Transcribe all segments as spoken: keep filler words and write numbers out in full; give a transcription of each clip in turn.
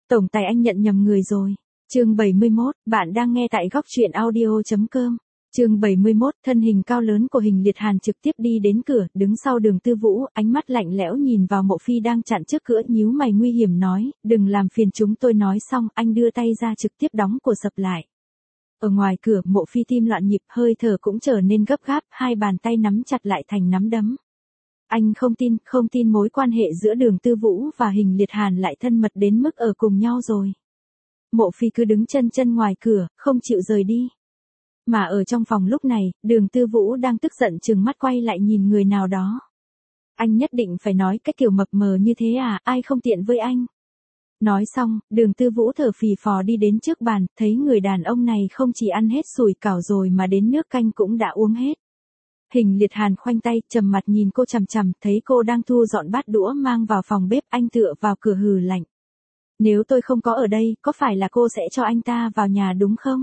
Tổng tài anh nhận nhầm người rồi. Chương bảy mươi mốt, bạn đang nghe tại góc truyện audio chấm com. Chương bảy mươi mốt, thân hình cao lớn của Hình Liệt Hàn trực tiếp đi đến cửa, đứng sau Đường Tư Vũ, ánh mắt lạnh lẽo nhìn vào Mộ Phi đang chặn trước cửa, nhíu mày nguy hiểm nói, đừng làm phiền chúng tôi. Nói xong, anh đưa tay ra trực tiếp đóng cửa sập lại. Ở ngoài cửa, Mộ Phi tim loạn nhịp, hơi thở cũng trở nên gấp gáp, hai bàn tay nắm chặt lại thành nắm đấm. Anh không tin, không tin mối quan hệ giữa Đường Tư Vũ và Hình Liệt Hàn lại thân mật đến mức ở cùng nhau rồi. Mộ Phi cứ đứng chân chân ngoài cửa, không chịu rời đi. Mà ở trong phòng lúc này, Đường Tư Vũ đang tức giận trừng mắt quay lại nhìn người nào đó. Anh nhất định phải nói cái kiểu mập mờ như thế à, ai không tiện với anh. Nói xong, Đường Tư Vũ thở phì phò đi đến trước bàn, thấy người đàn ông này không chỉ ăn hết sủi cảo rồi mà đến nước canh cũng đã uống hết. Hình Liệt Hàn khoanh tay, trầm mặt nhìn cô chằm chằm, thấy cô đang thu dọn bát đũa mang vào phòng bếp, anh tựa vào cửa hừ lạnh. Nếu tôi không có ở đây, có phải là cô sẽ cho anh ta vào nhà đúng không?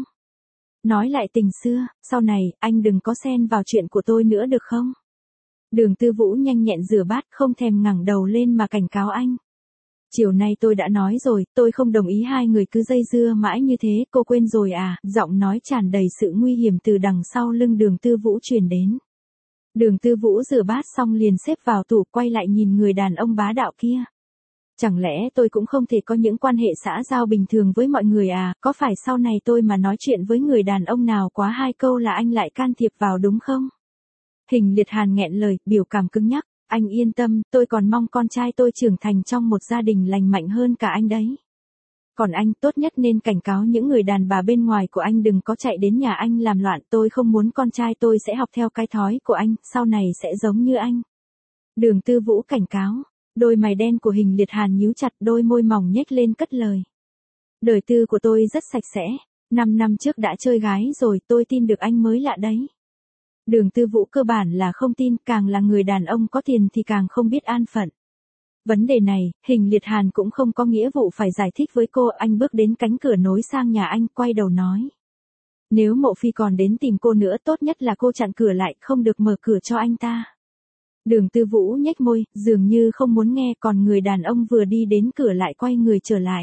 Nói lại tình xưa, sau này, anh đừng có xen vào chuyện của tôi nữa được không? Đường Tư Vũ nhanh nhẹn rửa bát, không thèm ngẩng đầu lên mà cảnh cáo anh. Chiều nay tôi đã nói rồi, tôi không đồng ý hai người cứ dây dưa mãi như thế, cô quên rồi à? Giọng nói tràn đầy sự nguy hiểm từ đằng sau lưng Đường Tư Vũ truyền đến. Đường Tư Vũ rửa bát xong liền xếp vào tủ, quay lại nhìn người đàn ông bá đạo kia. Chẳng lẽ tôi cũng không thể có những quan hệ xã giao bình thường với mọi người à, có phải sau này tôi mà nói chuyện với người đàn ông nào quá hai câu là anh lại can thiệp vào đúng không? Hình Liệt Hàn nghẹn lời, biểu cảm cứng nhắc, anh yên tâm, tôi còn mong con trai tôi trưởng thành trong một gia đình lành mạnh hơn cả anh đấy. Còn anh tốt nhất nên cảnh cáo những người đàn bà bên ngoài của anh đừng có chạy đến nhà anh làm loạn, tôi không muốn con trai tôi sẽ học theo cái thói của anh, sau này sẽ giống như anh. Đường Tư Vũ cảnh cáo. Đôi mày đen của Hình Liệt Hàn nhíu chặt, đôi môi mỏng nhếch lên cất lời. Đời tư của tôi rất sạch sẽ, năm năm trước đã chơi gái rồi, tôi tin được anh mới lạ đấy. Đường Tư Vũ cơ bản là không tin, càng là người đàn ông có tiền thì càng không biết an phận. Vấn đề này, Hình Liệt Hàn cũng không có nghĩa vụ phải giải thích với cô, anh bước đến cánh cửa nối sang nhà anh, quay đầu nói. Nếu Mộ Phi còn đến tìm cô nữa, tốt nhất là cô chặn cửa lại, không được mở cửa cho anh ta. Đường Tư Vũ nhếch môi, dường như không muốn nghe, còn người đàn ông vừa đi đến cửa lại quay người trở lại.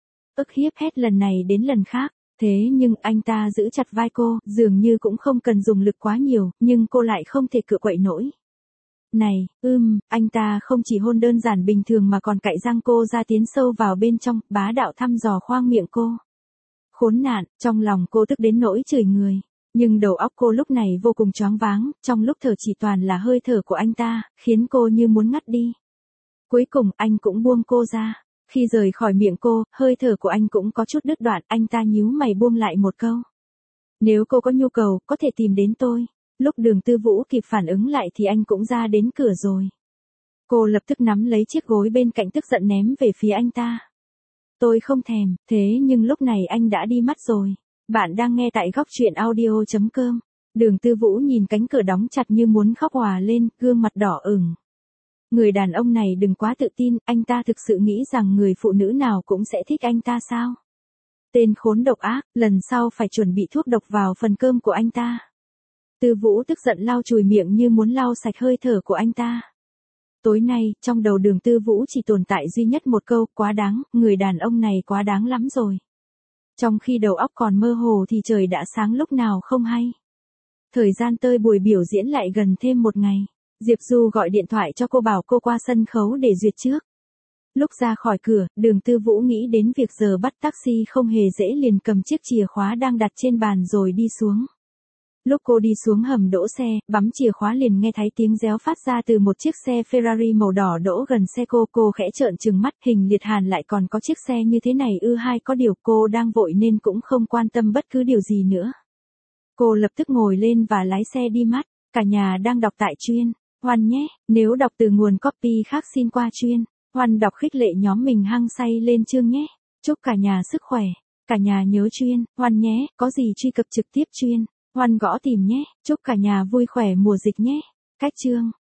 Ức hiếp hết lần này đến lần khác, thế nhưng anh ta giữ chặt vai cô, dường như cũng không cần dùng lực quá nhiều, nhưng cô lại không thể cựa quậy nổi. Này, ưm, anh ta không chỉ hôn đơn giản bình thường mà còn cạy răng cô ra tiến sâu vào bên trong, bá đạo thăm dò khoang miệng cô. Khốn nạn, trong lòng cô tức đến nỗi chửi người. Nhưng đầu óc cô lúc này vô cùng choáng váng, trong lúc thở chỉ toàn là hơi thở của anh ta, khiến cô như muốn ngắt đi. Cuối cùng anh cũng buông cô ra. Khi rời khỏi miệng cô, hơi thở của anh cũng có chút đứt đoạn, anh ta nhíu mày buông lại một câu. Nếu cô có nhu cầu, có thể tìm đến tôi. Lúc Đường Tư Vũ kịp phản ứng lại thì anh cũng ra đến cửa rồi. Cô lập tức nắm lấy chiếc gối bên cạnh tức giận ném về phía anh ta. Tôi không thèm, thế nhưng lúc này anh đã đi mất rồi. Bạn đang nghe tại góc truyện audio chấm com. Đường Tư Vũ nhìn cánh cửa đóng chặt như muốn khóc òa lên, gương mặt đỏ ửng. Người đàn ông này đừng quá tự tin, anh ta thực sự nghĩ rằng người phụ nữ nào cũng sẽ thích anh ta sao? Tên khốn độc ác, lần sau phải chuẩn bị thuốc độc vào phần cơm của anh ta. Tư Vũ tức giận lau chùi miệng như muốn lau sạch hơi thở của anh ta. Tối nay, trong đầu Đường Tư Vũ chỉ tồn tại duy nhất một câu, quá đáng, người đàn ông này quá đáng lắm rồi. Trong khi đầu óc còn mơ hồ thì trời đã sáng lúc nào không hay. Thời gian tơi buổi biểu diễn lại gần thêm một ngày. Diệp Du gọi điện thoại cho cô bảo cô qua sân khấu để duyệt trước. Lúc ra khỏi cửa, Đường Tư Vũ nghĩ đến việc giờ bắt taxi không hề dễ, liền cầm chiếc chìa khóa đang đặt trên bàn rồi đi xuống. Lúc cô đi xuống hầm đỗ xe, bấm chìa khóa liền nghe thấy tiếng réo phát ra từ một chiếc xe Ferrari màu đỏ đỗ gần xe cô. Cô khẽ trợn trừng mắt, Hình Liệt Hàn lại còn có chiếc xe như thế này ư? Hai có điều cô đang vội nên cũng không quan tâm bất cứ điều gì nữa. Cô lập tức ngồi lên và lái xe đi mất. Cả nhà đang đọc tại chuyên. Hoan nhé, nếu đọc từ nguồn copy khác xin qua chuyên. Hoan đọc khích lệ nhóm mình hăng say lên chương nhé. Chúc cả nhà sức khỏe. Cả nhà nhớ chuyên. Hoan nhé, có gì truy cập trực tiếp chuyên. Hoan gõ tìm nhé, chúc cả nhà vui khỏe mùa dịch nhé. Cách chương.